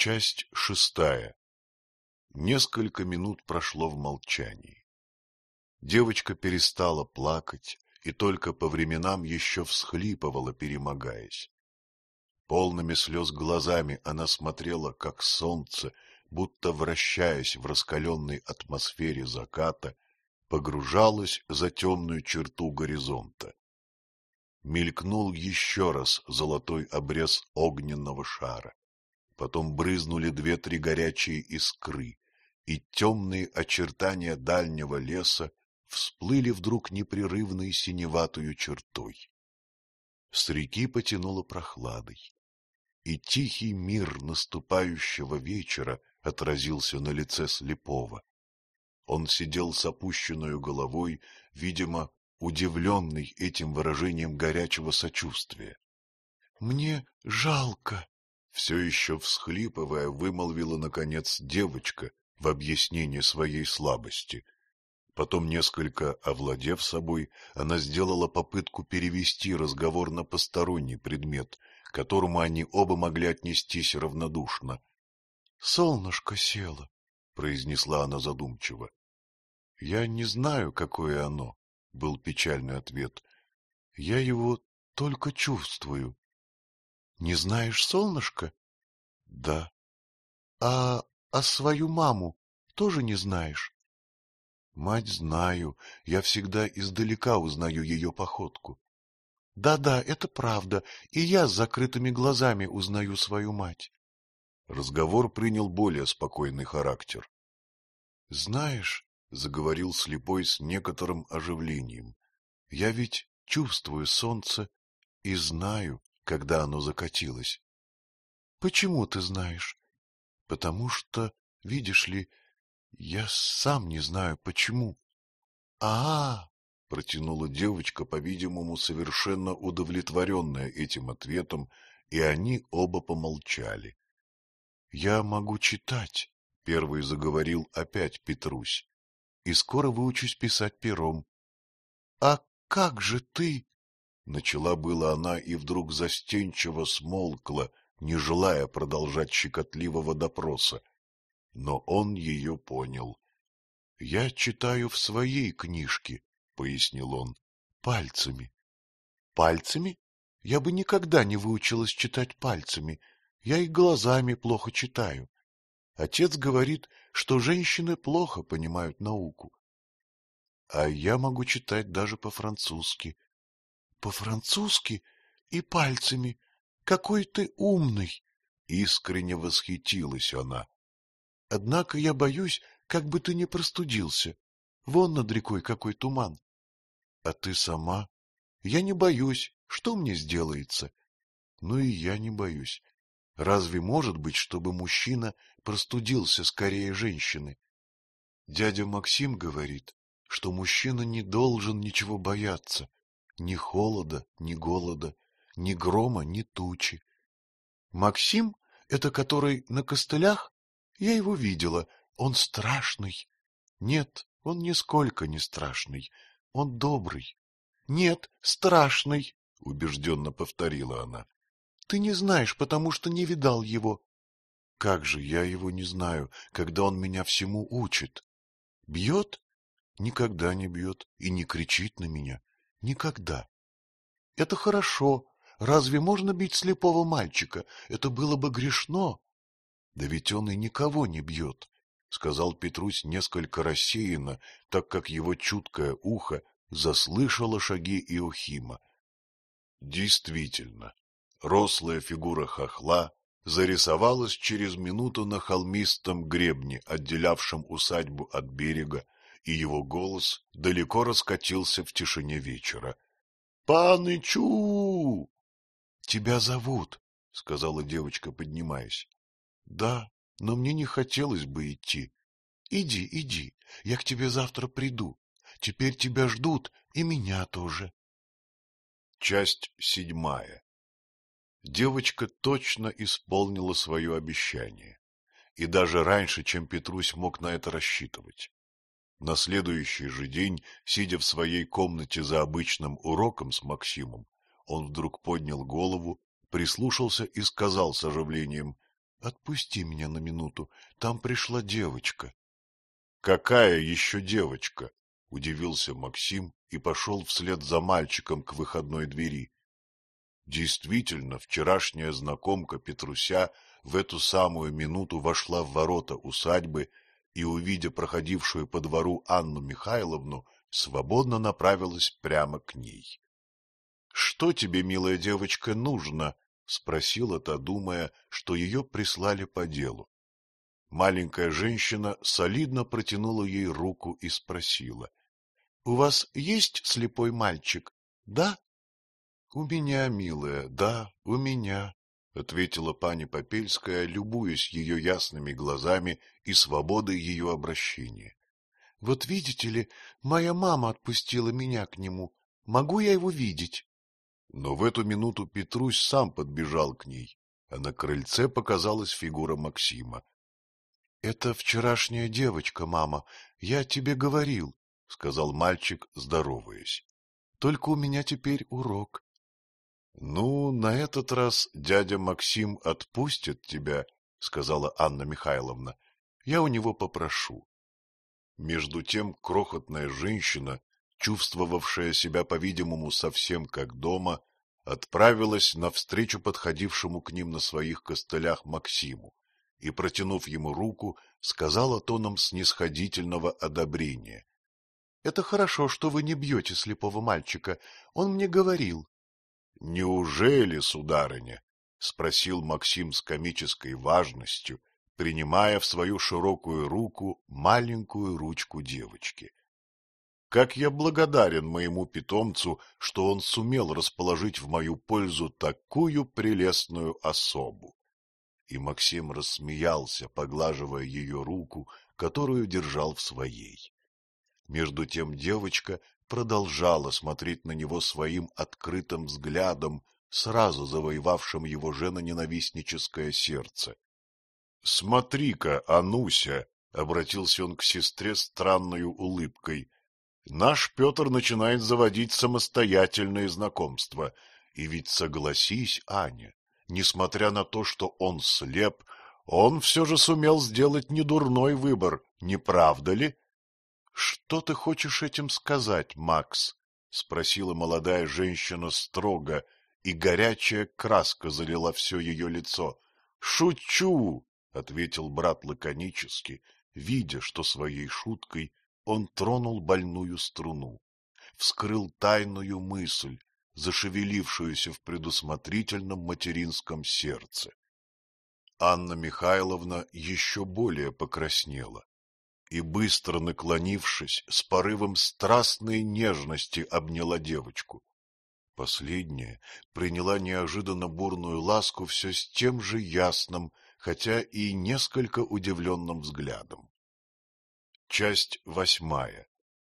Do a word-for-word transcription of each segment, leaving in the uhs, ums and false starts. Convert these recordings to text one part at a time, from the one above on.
Часть шестая. Несколько минут прошло в молчании. Девочка перестала плакать и только по временам еще всхлипывала, перемогаясь. Полными слез глазами она смотрела, как солнце, будто вращаясь в раскаленной атмосфере заката, погружалось за темную черту горизонта. Мелькнул еще раз золотой обрез огненного шара. Потом брызнули две-три горячие искры, и темные очертания дальнего леса всплыли вдруг непрерывной синеватою чертой. С реки потянуло прохладой, и тихий мир наступающего вечера отразился на лице слепого. Он сидел с опущенной головой, видимо, удивленный этим выражением горячего сочувствия. — Мне жалко, — все еще всхлипывая, вымолвила, наконец, девочка в объяснение своей слабости. Потом, несколько овладев собой, она сделала попытку перевести разговор на посторонний предмет, к которому они оба могли отнестись равнодушно. — Солнышко село, — произнесла она задумчиво. — Я не знаю, какое оно, — был печальный ответ. — Я его только чувствую. — Не знаешь солнышко? — Да. — А, а свою маму тоже не знаешь? — Мать знаю, я всегда издалека узнаю ее походку. Да — Да-да, это правда, и я с закрытыми глазами узнаю свою мать. Разговор принял более спокойный характер. — Знаешь, — заговорил слепой с некоторым оживлением, — я ведь чувствую солнце и знаю, когда оно закатилось. — Почему ты знаешь? — Потому что, видишь ли, я сам не знаю, почему. А — -а, — протянула девочка, по-видимому, совершенно удовлетворенная этим ответом, и они оба помолчали. — Я могу читать, — первый заговорил опять Петрусь, — и скоро выучусь писать пером. — А как же ты? — начала была она и вдруг застенчиво смолкла, не желая продолжать щекотливого допроса. Но он ее понял. — Я читаю в своей книжке, — пояснил он, — пальцами. — Пальцами? Я бы никогда не выучилась читать пальцами. Я и глазами плохо читаю. Отец говорит, что женщины плохо понимают науку. А я могу читать даже по-французски. — По-французски и пальцами? Какой ты умный! — искренне восхитилась она. — Однако я боюсь, как бы ты не простудился. Вон над рекой какой туман. — А ты сама? — Я не боюсь. Что мне сделается? — Ну и я не боюсь. Разве может быть, чтобы мужчина простудился скорее женщины? Дядя Максим говорит, что мужчина не должен ничего бояться. Ни холода, ни голода, ни грома, ни тучи. Максим — это который на костылях? Я его видела. Он страшный. Нет, он нисколько не страшный. Он добрый. Нет, страшный, — убежденно повторила она. Ты не знаешь, потому что не видал его. Как же я его не знаю, когда он меня всему учит? Бьет? Никогда не бьет и не кричит на меня. Никогда. Это хорошо. Разве можно бить слепого мальчика? Это было бы грешно. Да ведь он и никого не бьет, — сказал Петрусь несколько рассеянно, так как его чуткое ухо заслышало шаги Иохима. Действительно, рослая фигура хохла зарисовалась через минуту на холмистом гребне, отделявшем усадьбу от берега, и его голос далеко раскатился в тишине вечера. — Панычу! — Тебя зовут, — сказала девочка, поднимаясь. — Да, но мне не хотелось бы идти. Иди, иди, я к тебе завтра приду. Теперь тебя ждут, и меня тоже. Часть седьмая. Девочка точно исполнила свое обещание, и даже раньше, чем Петрусь мог на это рассчитывать. На следующий же день, сидя в своей комнате за обычным уроком с Максимом, он вдруг поднял голову, прислушался и сказал с оживлением: — отпусти меня на минуту, там пришла девочка. — Какая еще девочка? — удивился Максим и пошел вслед за мальчиком к выходной двери. Действительно, вчерашняя знакомка Петруся в эту самую минуту вошла в ворота усадьбы и, увидя проходившую по двору Анну Михайловну, свободно направилась прямо к ней. — Что тебе, милая девочка, нужно? — спросила та, думая, что ее прислали по делу. Маленькая женщина солидно протянула ей руку и спросила: — У вас есть слепой мальчик? Да? — У меня, милая, да, у меня, — ответила пани Попельская, любуясь ее ясными глазами и свободой ее обращения. — Вот видите ли, моя мама отпустила меня к нему. Могу я его видеть? Но в эту минуту Петрусь сам подбежал к ней, а на крыльце показалась фигура Максима. — Это вчерашняя девочка, мама, я тебе говорил, — сказал мальчик, здороваясь. — Только у меня теперь урок. — Ну, на этот раз дядя Максим отпустит тебя, — сказала Анна Михайловна. — Я у него попрошу. Между тем крохотная женщина, чувствовавшая себя, по-видимому, совсем как дома, отправилась навстречу подходившему к ним на своих костылях Максиму и, протянув ему руку, сказала тоном снисходительного одобрения: — Это хорошо, что вы не бьете слепого мальчика, он мне говорил. — Неужели, сударыня? — спросил Максим с комической важностью, принимая в свою широкую руку маленькую ручку девочки. — Как я благодарен моему питомцу, что он сумел расположить в мою пользу такую прелестную особу. И Максим рассмеялся, поглаживая ее руку, которую держал в своей. Между тем девочка продолжала смотреть на него своим открытым взглядом, сразу завоевавшим его женоненавистническое сердце. — Смотри-ка, Ануся, — обратился он к сестре странною улыбкой, — наш Петр начинает заводить самостоятельные знакомства. И ведь согласись, Аня, несмотря на то, что он слеп, он все же сумел сделать недурной выбор, не правда ли? — Что ты хочешь этим сказать, Макс? — спросила молодая женщина строго, и горячая краска залила все ее лицо. — Шучу! — ответил брат лаконически, видя, что своей шуткой он тронул больную струну, вскрыл тайную мысль, зашевелившуюся в предусмотрительном материнском сердце. Анна Михайловна еще более покраснела и, быстро наклонившись, с порывом страстной нежности обняла девочку. Последняя приняла неожиданно бурную ласку все с тем же ясным, хотя и несколько удивленным взглядом. Часть восьмая.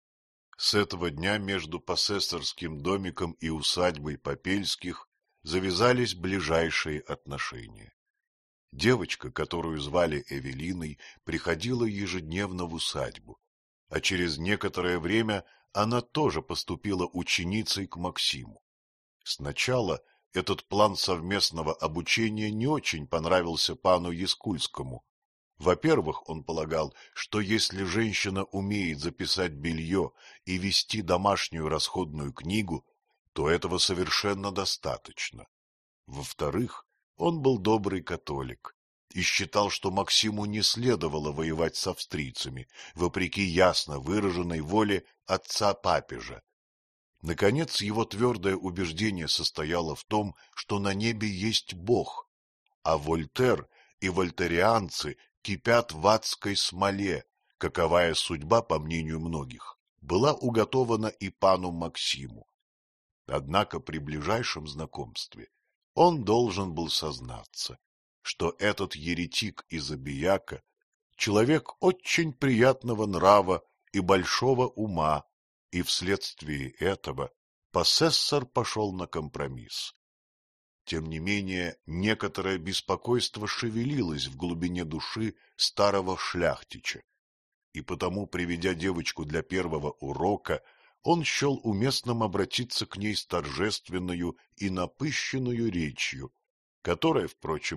С этого дня между посессорским домиком и усадьбой Попельских завязались ближайшие отношения. Девочка, которую звали Эвелиной, приходила ежедневно в усадьбу, а через некоторое время она тоже поступила ученицей к Максиму. Сначала этот план совместного обучения не очень понравился пану Яскульскому. Во-первых, он полагал, что если женщина умеет записать белье и вести домашнюю расходную книгу, то этого совершенно достаточно. Во-вторых, он был добрый католик и считал, что Максиму не следовало воевать с австрийцами, вопреки ясно выраженной воле отца-папежа. Наконец, его твердое убеждение состояло в том, что на небе есть Бог, а Вольтер и вольтерианцы кипят в адской смоле, каковая судьба, по мнению многих, была уготована и пану Максиму. Однако при ближайшем знакомстве он должен был сознаться, что этот еретик из Абияка — человек очень приятного нрава и большого ума, и вследствие этого посессор пошел на компромисс. Тем не менее, некоторое беспокойство шевелилось в глубине души старого шляхтича, и потому, приведя девочку для первого урока, он счел уместным обратиться к ней с торжественною и напыщенною речью, которая, впрочем,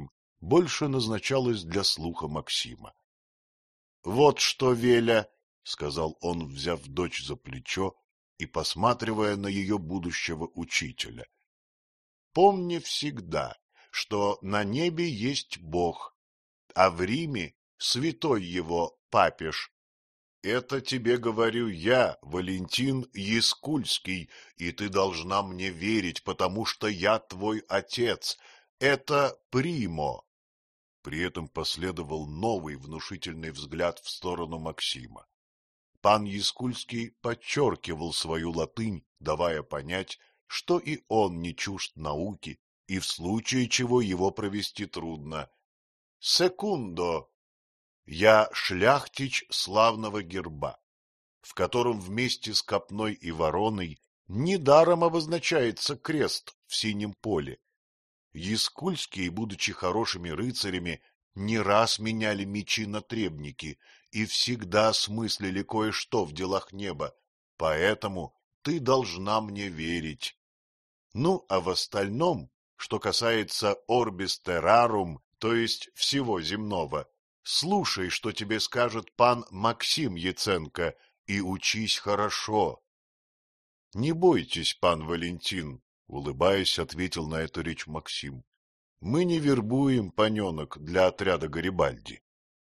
больше назначалось для слуха Максима. — Вот что, Веля, — сказал он, взяв дочь за плечо и посматривая на ее будущего учителя, — помни всегда, что на небе есть Бог, а в Риме святой его папеж. Это тебе говорю я, Валентин Яскульский, и ты должна мне верить, потому что я твой отец. Это Примо. При этом последовал новый внушительный взгляд в сторону Максима. Пан Яскульский подчеркивал свою латынь, давая понять, что и он не чужд науки, и в случае чего его провести трудно. Секундо. Я шляхтич славного герба, в котором вместе с копной и вороной недаром обозначается крест в синем поле. Яскульские, будучи хорошими рыцарями, не раз меняли мечи на требники и всегда смыслили кое-что в делах неба, поэтому ты должна мне верить. Ну, а в остальном, что касается orbis terrarum, то есть всего земного, слушай, что тебе скажет пан Максим Яценко, и учись хорошо. — Не бойтесь, пан Валентин, — улыбаясь, ответил на эту речь Максим. — Мы не вербуем паненок для отряда Гарибальди.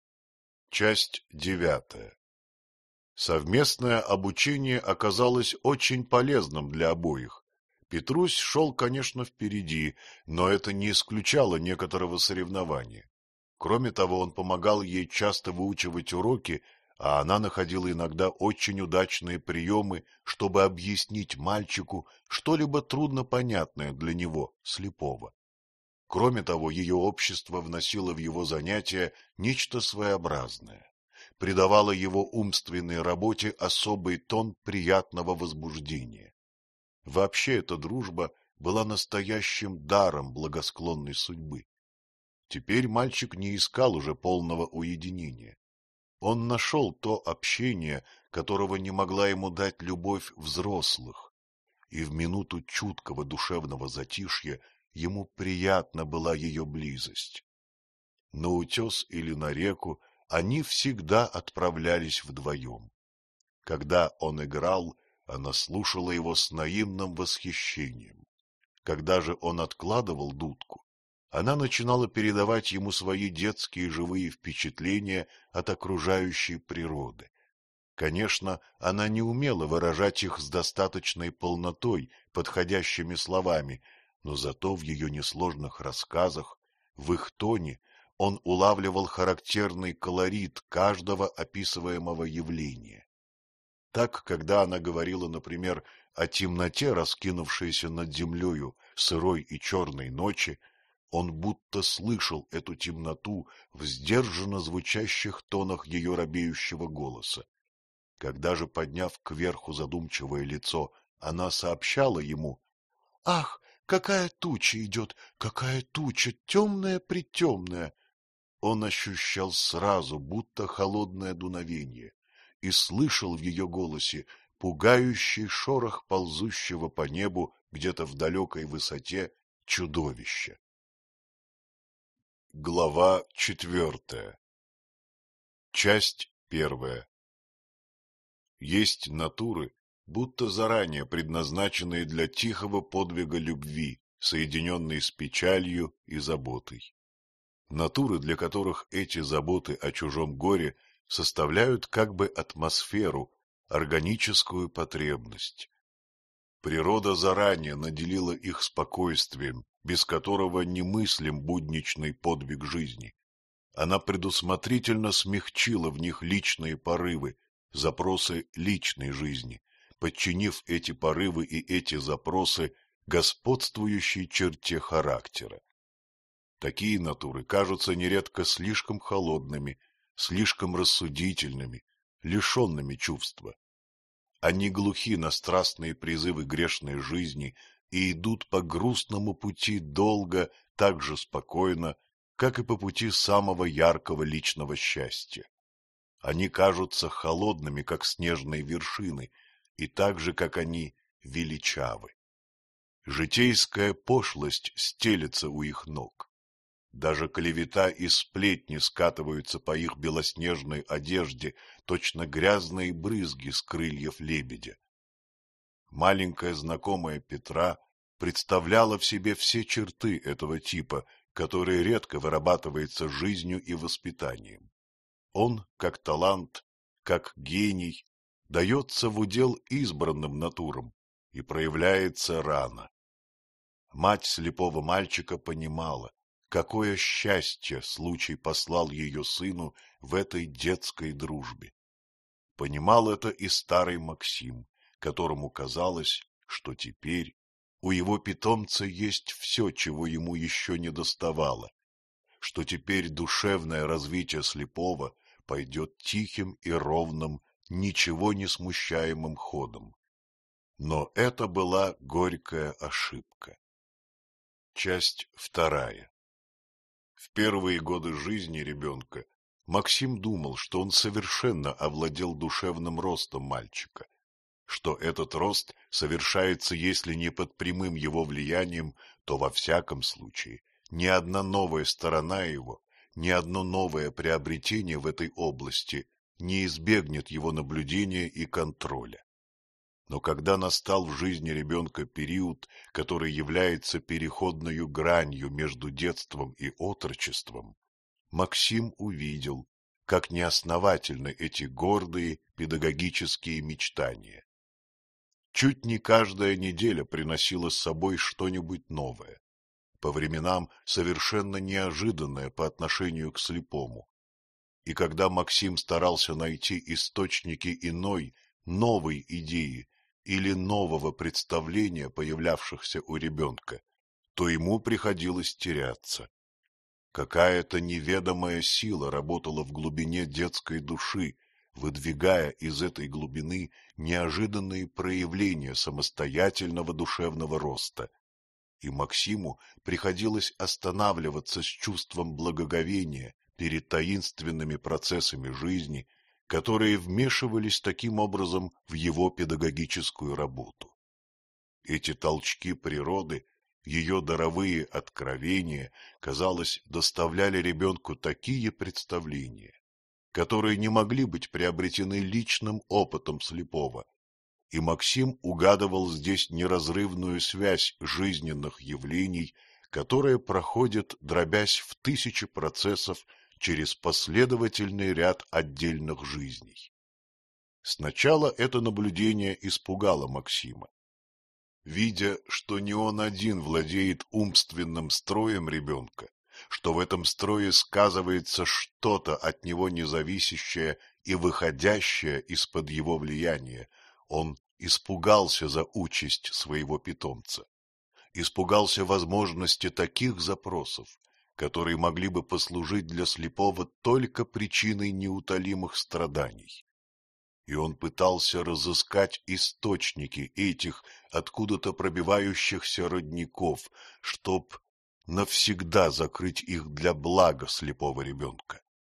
Часть девятая. Совместное обучение оказалось очень полезным для обоих. Петрусь шел, конечно, впереди, но это не исключало некоторого соревнования. Кроме того, он помогал ей часто выучивать уроки, а она находила иногда очень удачные приемы, чтобы объяснить мальчику что-либо труднопонятное для него, слепого. Кроме того, ее общество вносило в его занятия нечто своеобразное, придавало его умственной работе особый тон приятного возбуждения. Вообще эта дружба была настоящим даром благосклонной судьбы. Теперь мальчик не искал уже полного уединения. Он нашел то общение, которого не могла ему дать любовь взрослых, и в минуту чуткого душевного затишья ему приятна была ее близость. На утес или на реку они всегда отправлялись вдвоем. Когда он играл, она слушала его с наивным восхищением. Когда же он откладывал дудку, она начинала передавать ему свои детские живые впечатления от окружающей природы. Конечно, она не умела выражать их с достаточной полнотой, подходящими словами, но зато в ее несложных рассказах, в их тоне, он улавливал характерный колорит каждого описываемого явления. Так, когда она говорила, например, о темноте, раскинувшейся над землею, сырой и черной ночи, он будто слышал эту темноту в сдержанно звучащих тонах ее робеющего голоса. Когда же, подняв кверху задумчивое лицо, она сообщала ему: — Ах, какая туча идет, какая туча, темная-притемная! Он ощущал сразу, будто холодное дуновение, и слышал в ее голосе пугающий шорох ползущего по небу где-то в далекой высоте чудовища. Глава четвертая. Часть первая. Есть натуры, будто заранее предназначенные для тихого подвига любви, соединенной с печалью и заботой. Натуры, для которых эти заботы о чужом горе составляют как бы атмосферу, органическую потребность. Природа заранее наделила их спокойствием, без которого немыслим будничный подвиг жизни. Она предусмотрительно смягчила в них личные порывы, запросы личной жизни, подчинив эти порывы и эти запросы господствующей черте характера. Такие натуры кажутся нередко слишком холодными, слишком рассудительными, лишенными чувства. Они глухи на страстные призывы грешной жизни и идут по грустному пути долго, так же спокойно, как и по пути самого яркого личного счастья. Они кажутся холодными, как снежные вершины, и так же, как они, величавы. Житейская пошлость стелется у их ног. Даже клевета и сплетни скатываются по их белоснежной одежде, точно грязные брызги с крыльев лебедя. Маленькая знакомая Петра представляла в себе все черты этого типа, который редко вырабатывается жизнью и воспитанием. Он, как талант, как гений, дается в удел избранным натурам и проявляется рано. Мать слепого мальчика понимала, какое счастье случай послал ее сыну в этой детской дружбе. Понимал это и старый Максим, которому казалось, что теперь у его питомца есть все, чего ему еще не доставало, что теперь душевное развитие слепого пойдет тихим и ровным, ничего не смущаемым ходом. Но это была горькая ошибка. Часть вторая. В первые годы жизни ребенка Максим думал, что он совершенно овладел душевным ростом мальчика, что этот рост совершается, если не под прямым его влиянием, то во всяком случае ни одна новая сторона его, ни одно новое приобретение в этой области не избегнет его наблюдения и контроля. Но когда настал в жизни ребенка период, который является переходною гранью между детством и отрочеством, Максим увидел, как неосновательны эти гордые педагогические мечтания. Чуть не каждая неделя приносила с собой что-нибудь новое, по временам совершенно неожиданное по отношению к слепому. И когда Максим старался найти источники иной, новой идеи или нового представления, появлявшихся у ребенка, то ему приходилось теряться. Какая-то неведомая сила работала в глубине детской души, выдвигая из этой глубины неожиданные проявления самостоятельного душевного роста. И Максиму приходилось останавливаться с чувством благоговения перед таинственными процессами жизни, которые вмешивались таким образом в его педагогическую работу. Эти толчки природы, ее даровые откровения, казалось, доставляли ребенку такие представления, которые не могли быть приобретены личным опытом слепого, и Максим угадывал здесь неразрывную связь жизненных явлений, которая проходит, дробясь в тысячи процессов через последовательный ряд отдельных жизней. Сначала это наблюдение испугало Максима. Видя, что не он один владеет умственным строем ребенка, что в этом строе сказывается что-то от него независящее и выходящее из-под его влияния, он испугался за участь своего питомца, испугался возможности таких запросов, которые могли бы послужить для слепого только причиной неутолимых страданий. И он пытался разыскать источники этих откуда-то пробивающихся родников, чтоб навсегда закрыть их для блага слепого ребенка.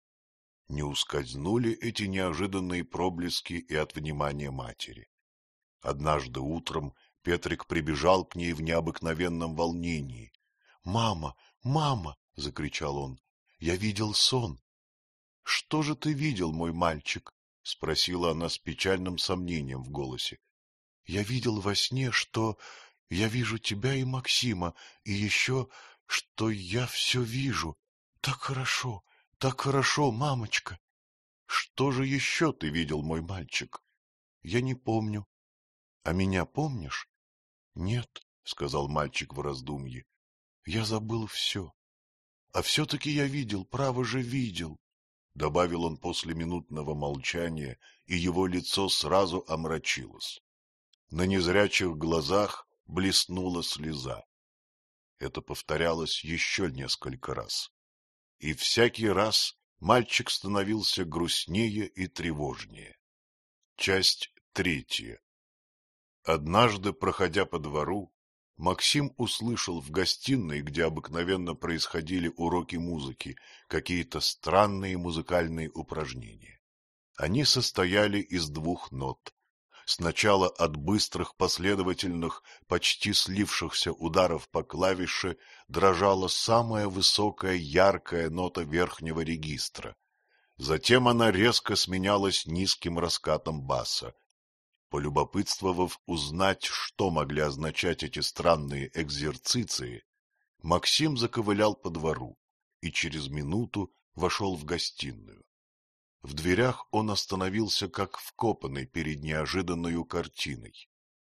Не ускользнули эти неожиданные проблески и от внимания матери. Однажды утром Петрик прибежал к ней в необыкновенном волнении. — Мама, мама! — закричал он. — Я видел сон. — Что же ты видел, мой мальчик? — спросила она с печальным сомнением в голосе. — Я видел во сне, что я вижу тебя и Максима, и еще, что я все вижу. Так хорошо, так хорошо, мамочка. — Что же еще ты видел, мой мальчик? — Я не помню. — А меня помнишь? — Нет, — сказал мальчик в раздумье. — Я забыл все. А все-таки я видел, право же видел. — добавил он после минутного молчания, и его лицо сразу омрачилось. На незрячих глазах блеснула слеза. Это повторялось еще несколько раз. И всякий раз мальчик становился грустнее и тревожнее. Часть третья. Однажды, проходя по двору, Максим услышал в гостиной, где обыкновенно происходили уроки музыки, какие-то странные музыкальные упражнения. Они состояли из двух нот. Сначала от быстрых, последовательных, почти слившихся ударов по клавише дрожала самая высокая яркая нота верхнего регистра. Затем она резко сменялась низким раскатом баса. Полюбопытствовав узнать, что могли означать эти странные экзерциции, Максим заковылял по двору и через минуту вошел в гостиную. В дверях он остановился как вкопанный перед неожиданною картиной.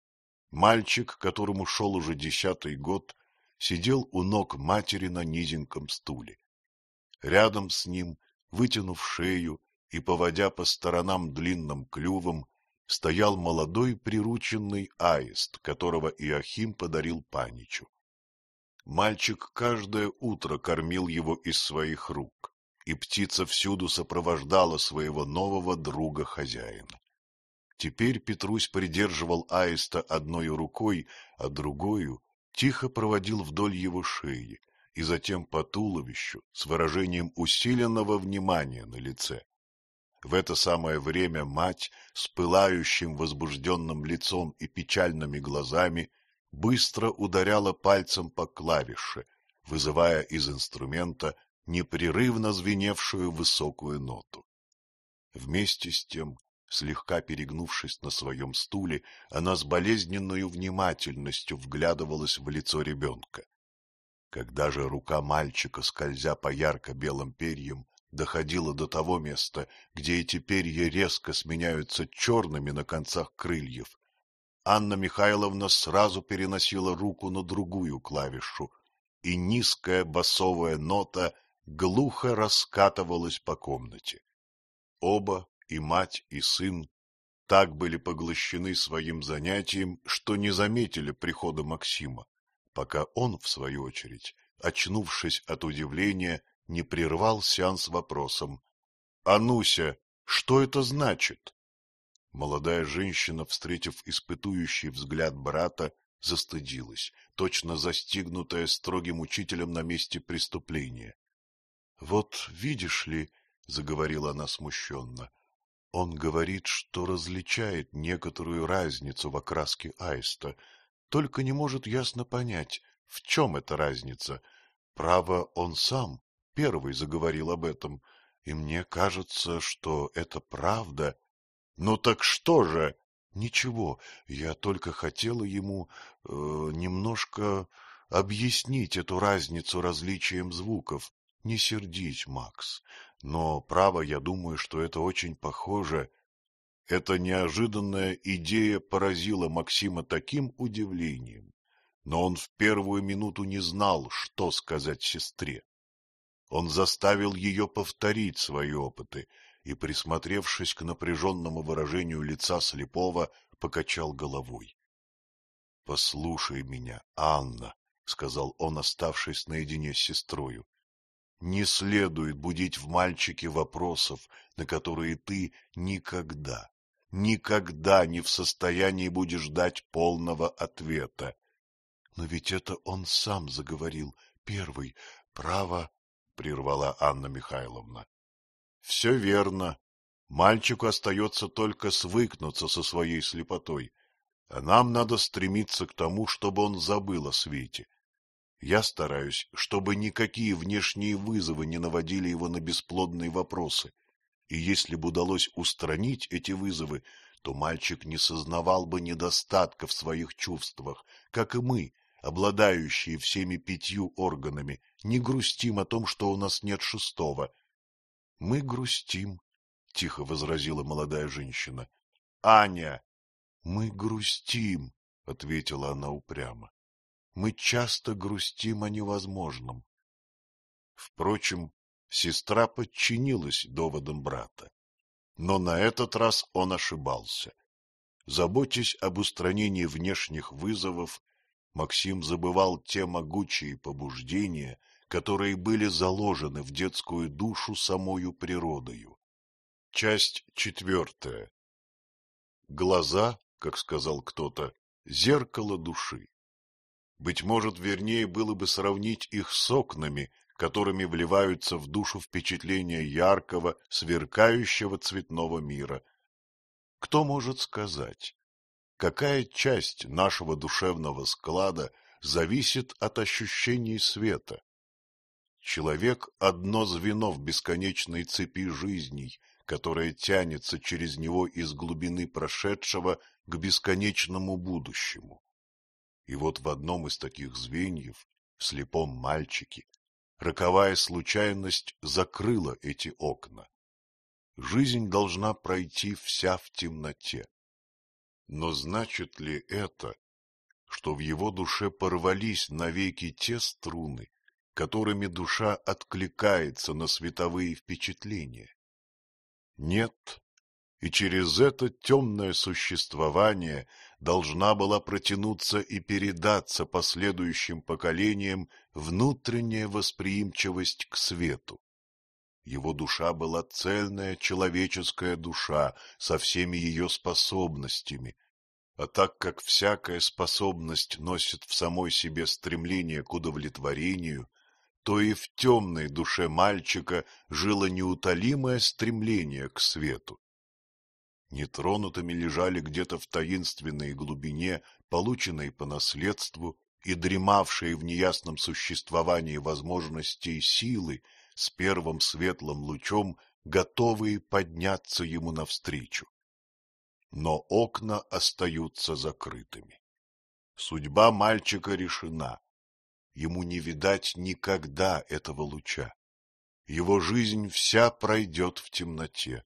Мальчик, которому шел уже десятый год, сидел у ног матери на низеньком стуле. Рядом с ним, вытянув шею и поводя по сторонам длинным клювом, стоял молодой прирученный аист, которого Иоахим подарил Паничу. Мальчик каждое утро кормил его из своих рук, и птица всюду сопровождала своего нового друга-хозяина. Теперь Петрусь придерживал аиста одной рукой, а другою тихо проводил вдоль его шеи и затем по туловищу с выражением усиленного внимания на лице. В это самое время мать с пылающим возбужденным лицом и печальными глазами быстро ударяла пальцем по клавише, вызывая из инструмента непрерывно звеневшую высокую ноту. Вместе с тем, слегка перегнувшись на своем стуле, она с болезненною внимательностью вглядывалась в лицо ребенка. Когда же рука мальчика, скользя по ярко-белым перьям, доходила до того места, где эти перья резко сменяются черными на концах крыльев, Анна Михайловна сразу переносила руку на другую клавишу, и низкая басовая нота глухо раскатывалась по комнате. Оба, и мать, и сын, так были поглощены своим занятием, что не заметили прихода Максима, пока он, в свою очередь, очнувшись от удивления, не прервал сеанс вопросом: «Ануся, что это значит?» Молодая женщина, встретив испытующий взгляд брата, застыдилась, точно застигнутая строгим учителем на месте преступления. — Вот видишь ли, — заговорила она смущенно, — он говорит, что различает некоторую разницу в окраске аиста, только не может ясно понять, в чем эта разница. Право, он сам первый заговорил об этом, и мне кажется, что это правда. — Ну так что же? — Ничего, я только хотела ему э, немножко объяснить эту разницу различием звуков. Не сердись, Макс, но, право, я думаю, что это очень похоже. Эта неожиданная идея поразила Максима таким удивлением, но он в первую минуту не знал, что сказать сестре. Он заставил ее повторить свои опыты и, присмотревшись к напряженному выражению лица слепого, покачал головой. — Послушай меня, Анна, — сказал он, оставшись наедине с сестрою. — Не следует будить в мальчике вопросов, на которые ты никогда, никогда не в состоянии будешь дать полного ответа. — Но ведь это он сам заговорил, первый, право, — прервала Анна Михайловна. — Все верно. Мальчику остается только свыкнуться со своей слепотой, а нам надо стремиться к тому, чтобы он забыл о свете. Я стараюсь, чтобы никакие внешние вызовы не наводили его на бесплодные вопросы, и если бы удалось устранить эти вызовы, то мальчик не сознавал бы недостатка в своих чувствах, как и мы, обладающие всеми пятью органами, не грустим о том, что у нас нет шестого. — Мы грустим, — тихо возразила молодая женщина. — Аня! — Мы грустим, — ответила она упрямо. — Мы часто грустим о невозможном. Впрочем, сестра подчинилась доводам брата. Но на этот раз он ошибался. Заботясь об устранении внешних вызовов, Максим забывал те могучие побуждения, которые были заложены в детскую душу самою природою. Часть четвертая. Глаза, как сказал кто-то, зеркало души. Быть может, вернее было бы сравнить их с окнами, которыми вливаются в душу впечатления яркого, сверкающего цветного мира. Кто может сказать, какая часть нашего душевного склада зависит от ощущений света. Человек — одно звено в бесконечной цепи жизней, которая тянется через него из глубины прошедшего к бесконечному будущему. И вот в одном из таких звеньев, в слепом мальчике, роковая случайность закрыла эти окна. Жизнь должна пройти вся в темноте. Но значит ли это, что в его душе порвались навеки те струны, которыми душа откликается на световые впечатления? Нет, и через это темное существование должна была протянуться и передаться последующим поколениям внутренняя восприимчивость к свету. Его душа была цельная человеческая душа со всеми ее способностями, а так как всякая способность носит в самой себе стремление к удовлетворению, то и в темной душе мальчика жило неутолимое стремление к свету. Нетронутыми лежали где-то в таинственной глубине, полученные по наследству и дремавшие в неясном существовании возможностей силы, с первым светлым лучом, готовые подняться ему навстречу. Но окна остаются закрытыми. Судьба мальчика решена. Ему не видать никогда этого луча. Его жизнь вся пройдет в темноте.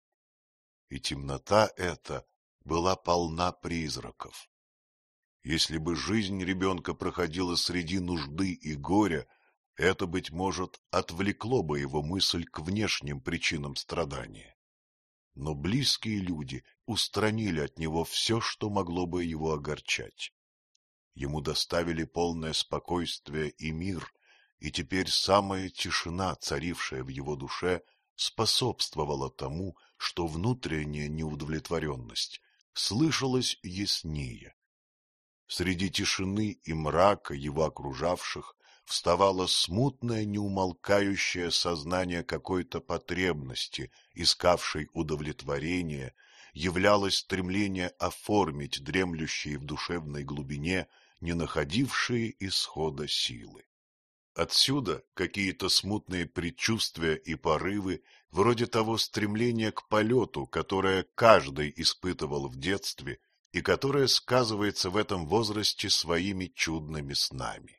И темнота эта была полна призраков. Если бы жизнь ребенка проходила среди нужды и горя, это, быть может, отвлекло бы его мысль к внешним причинам страдания. Но близкие люди устранили от него все, что могло бы его огорчать. Ему доставили полное спокойствие и мир, и теперь самая тишина, царившая в его душе, способствовала тому, что внутренняя неудовлетворенность слышалась яснее. Среди тишины и мрака его окружавших вставало смутное неумолкающее сознание какой-то потребности, искавшей удовлетворения, являлось стремление оформить дремлющие в душевной глубине, не находившие исхода силы. Отсюда какие-то смутные предчувствия и порывы, вроде того стремления к полету, которое каждый испытывал в детстве и которое сказывается в этом возрасте своими чудными снами.